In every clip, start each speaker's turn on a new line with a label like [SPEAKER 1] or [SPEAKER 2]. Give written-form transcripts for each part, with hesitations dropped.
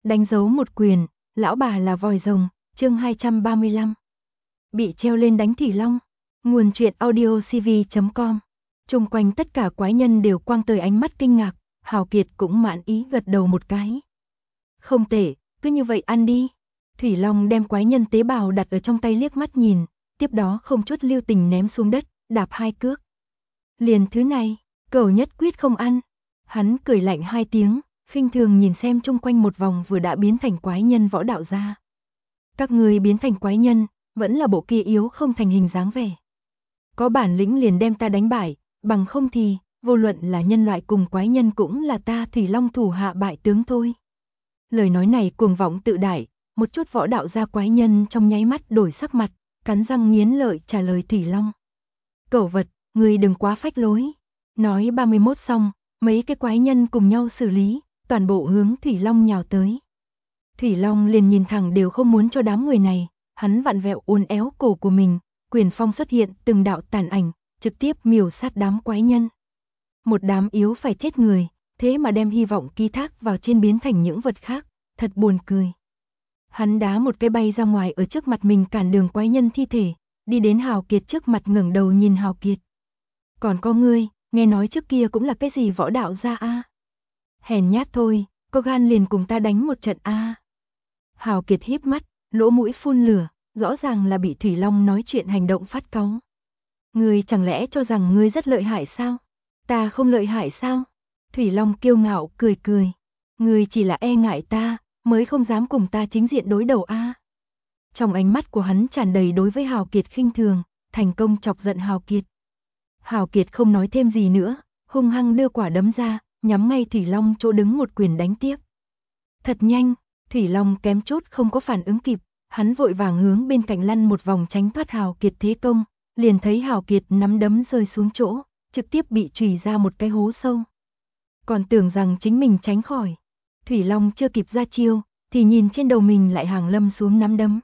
[SPEAKER 1] Đánh dấu một quyền, lão bà là vòi rồng, chương 235. Bị treo lên đánh Thủy Long. Nguồn truyện audiocv.com. Chung quanh tất cả quái nhân đều quang tới ánh mắt kinh ngạc, Hào Kiệt cũng mãn ý gật đầu một cái. Không tệ, cứ như vậy ăn đi. Thủy Long đem quái nhân tế bào đặt ở trong tay liếc mắt nhìn, tiếp đó không chút lưu tình ném xuống đất, đạp 2 cước. Liền thứ này, cẩu nhất quyết không ăn. Hắn cười lạnh 2 tiếng, khinh thường nhìn xem chung quanh một vòng vừa đã biến thành quái nhân võ đạo gia. Các người biến thành quái nhân, vẫn là bộ kia yếu không thành hình dáng vẻ. Có bản lĩnh liền đem ta đánh bại, bằng không thì, vô luận là nhân loại cùng quái nhân cũng là ta Thủy Long thủ hạ bại tướng thôi. Lời nói này cuồng vọng tự đại, một chút võ đạo gia quái nhân trong nháy mắt đổi sắc mặt, cắn răng nghiến lợi trả lời Thủy Long. Cẩu vật, người đừng quá phách lối. Nói 31 xong, mấy cái quái nhân cùng nhau xử lý, toàn bộ hướng Thủy Long nhào tới. Thủy Long liền nhìn thẳng đều không muốn cho đám người này, hắn vặn vẹo uốn éo cổ của mình, quyền phong xuất hiện từng đạo tàn ảnh, trực tiếp miểu sát đám quái nhân. Một đám yếu phải chết người, thế mà đem hy vọng ký thác vào trên biến thành những vật khác, thật buồn cười. Hắn đá một cái bay ra ngoài ở trước mặt mình cản đường quái nhân thi thể, đi đến Hào Kiệt trước mặt ngẩng đầu nhìn Hào Kiệt. Còn có ngươi, nghe nói trước kia cũng là cái gì võ đạo gia a? Hèn nhát thôi, có gan liền cùng ta đánh một trận a. Hào Kiệt híp mắt, lỗ mũi phun lửa, rõ ràng là bị Thủy Long nói chuyện hành động phát cáu. Ngươi chẳng lẽ cho rằng ngươi rất lợi hại sao? Ta không lợi hại sao? Thủy Long kiêu ngạo cười cười. Ngươi chỉ là e ngại ta, mới không dám cùng ta chính diện đối đầu a. Trong ánh mắt của hắn tràn đầy đối với Hào Kiệt khinh thường, thành công chọc giận Hào Kiệt. Hào Kiệt không nói thêm gì nữa, hung hăng đưa quả đấm ra, nhắm ngay Thủy Long chỗ đứng một quyền đánh tiếp. Thật nhanh, Thủy Long kém chút không có phản ứng kịp, hắn vội vàng hướng bên cạnh lăn một vòng tránh thoát Hào Kiệt thế công, liền thấy Hào Kiệt nắm đấm rơi xuống chỗ, trực tiếp bị chùy ra một cái hố sâu. Còn tưởng rằng chính mình tránh khỏi, Thủy Long chưa kịp ra chiêu, thì nhìn trên đầu mình lại hàng lâm xuống nắm đấm.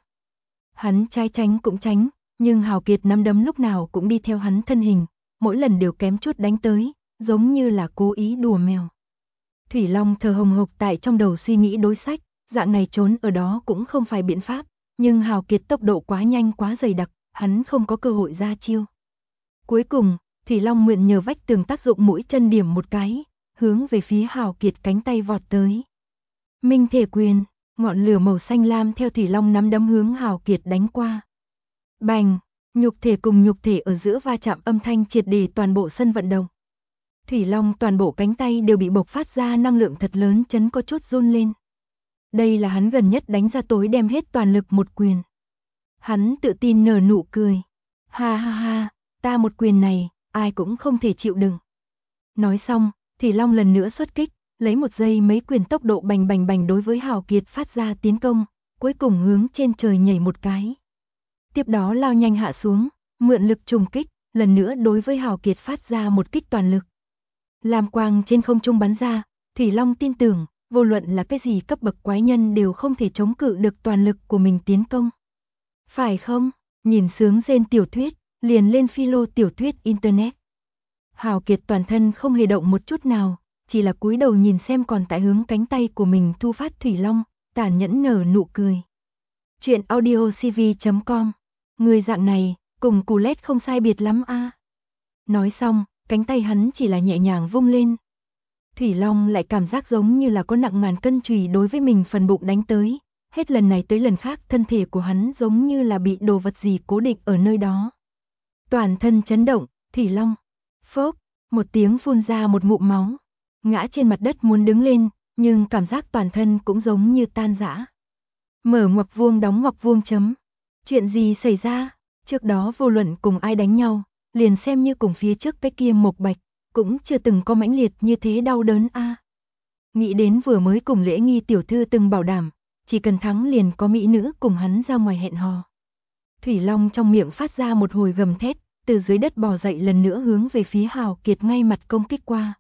[SPEAKER 1] Hắn trái tránh cũng tránh, nhưng Hào Kiệt nắm đấm lúc nào cũng đi theo hắn thân hình, mỗi lần đều kém chút đánh tới, giống như là cố ý đùa mèo. Thủy Long thở hồng hộc tại trong đầu suy nghĩ đối sách, dạng này trốn ở đó cũng không phải biện pháp, nhưng Hào Kiệt tốc độ quá nhanh quá dày đặc, hắn không có cơ hội ra chiêu. Cuối cùng, Thủy Long mượn nhờ vách tường tác dụng mũi chân điểm một cái, hướng về phía Hào Kiệt cánh tay vọt tới. Minh thể quyền, ngọn lửa màu xanh lam theo Thủy Long nắm đấm hướng Hào Kiệt đánh qua. Bành, nhục thể cùng nhục thể ở giữa va chạm âm thanh triệt để toàn bộ sân vận động. Thủy Long toàn bộ cánh tay đều bị bộc phát ra năng lượng thật lớn chấn có chút run lên. Đây là hắn gần nhất đánh ra tối đem hết toàn lực một quyền. Hắn tự tin nở nụ cười. Ha ha ha, ta một quyền này, ai cũng không thể chịu đựng. Nói xong, Thủy Long lần nữa xuất kích, lấy một giây mấy quyền tốc độ bành bành bành đối với Hào Kiệt phát ra tiến công, cuối cùng hướng trên trời nhảy một cái. Tiếp đó lao nhanh hạ xuống, mượn lực trùng kích, lần nữa đối với Hào Kiệt phát ra một kích toàn lực. Lam quang trên không trung bắn ra, Thủy Long tin tưởng, vô luận là cái gì cấp bậc quái nhân đều không thể chống cự được toàn lực của mình tiến công. Phải không? Nhìn sướng rên tiểu thuyết, liền lên philo tiểu thuyết internet. Hào Kiệt toàn thân không hề động một chút nào, chỉ là cúi đầu nhìn xem còn tại hướng cánh tay của mình thu phát Thủy Long, tàn nhẫn nở nụ cười. Chuyện audiocv.com. Người dạng này, cùng cù lét không sai biệt lắm a. Nói xong, cánh tay hắn chỉ là nhẹ nhàng vung lên. Thủy Long lại cảm giác giống như là có nặng ngàn cân chùy đối với mình phần bụng đánh tới, hết lần này tới lần khác thân thể của hắn giống như là bị đồ vật gì cố định ở nơi đó. Toàn thân chấn động, Thủy Long, phốc, một tiếng phun ra một ngụm máu, ngã trên mặt đất muốn đứng lên, nhưng cảm giác toàn thân cũng giống như tan rã. Mở ngoặc vuông đóng ngoặc vuông chấm. Chuyện gì xảy ra? Trước đó vô luận cùng ai đánh nhau, liền xem như cùng phía trước cái kia Mộc Bạch, cũng chưa từng có mãnh liệt như thế đau đớn a. Nghĩ đến vừa mới cùng Lễ Nghi tiểu thư từng bảo đảm, chỉ cần thắng liền có mỹ nữ cùng hắn ra ngoài hẹn hò. Thủy Long trong miệng phát ra một hồi gầm thét, từ dưới đất bò dậy lần nữa hướng về phía Hào Kiệt ngay mặt công kích qua.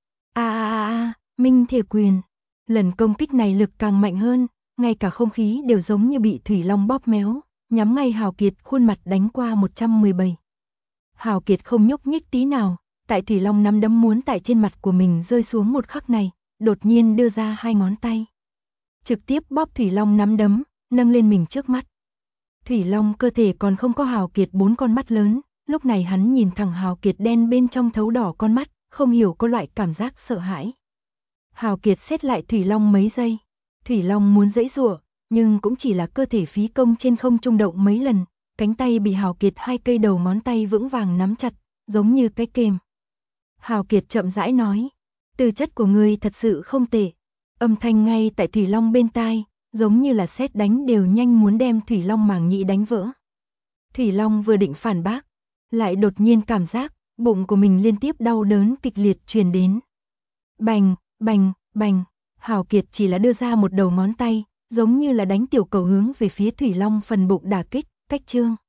[SPEAKER 1] Minh thể quyền. Lần công kích này lực càng mạnh hơn, ngay cả không khí đều giống như bị Thủy Long bóp méo, nhắm ngay Hào Kiệt khuôn mặt đánh qua 117. Hào Kiệt không nhúc nhích tí nào, tại Thủy Long nắm đấm muốn tại trên mặt của mình rơi xuống một khắc này, đột nhiên đưa ra 2 ngón tay. trực tiếp bóp Thủy Long nắm đấm, nâng lên mình trước mắt. Thủy Long cơ thể còn không có Hào Kiệt 4 con mắt lớn, lúc này hắn nhìn thẳng Hào Kiệt đen bên trong thấu đỏ con mắt, không hiểu có loại cảm giác sợ hãi. Hào Kiệt xét lại Thủy Long mấy giây. Thủy Long muốn giãy giụa, nhưng cũng chỉ là cơ thể phí công trên không trung động mấy lần, cánh tay bị Hào Kiệt 2 cây đầu ngón tay vững vàng nắm chặt, giống như cái kềm. Hào Kiệt chậm rãi nói, tư chất của ngươi thật sự không tệ. Âm thanh ngay tại Thủy Long bên tai, giống như là sét đánh đều nhanh muốn đem Thủy Long màng nhĩ đánh vỡ. Thủy Long vừa định phản bác, lại đột nhiên cảm giác bụng của mình liên tiếp đau đớn kịch liệt truyền đến. Bành, bành, bành, Hào Kiệt chỉ là đưa ra một đầu ngón tay, giống như là đánh tiểu cầu hướng về phía Thủy Long phần bụng đả kích, cách chương.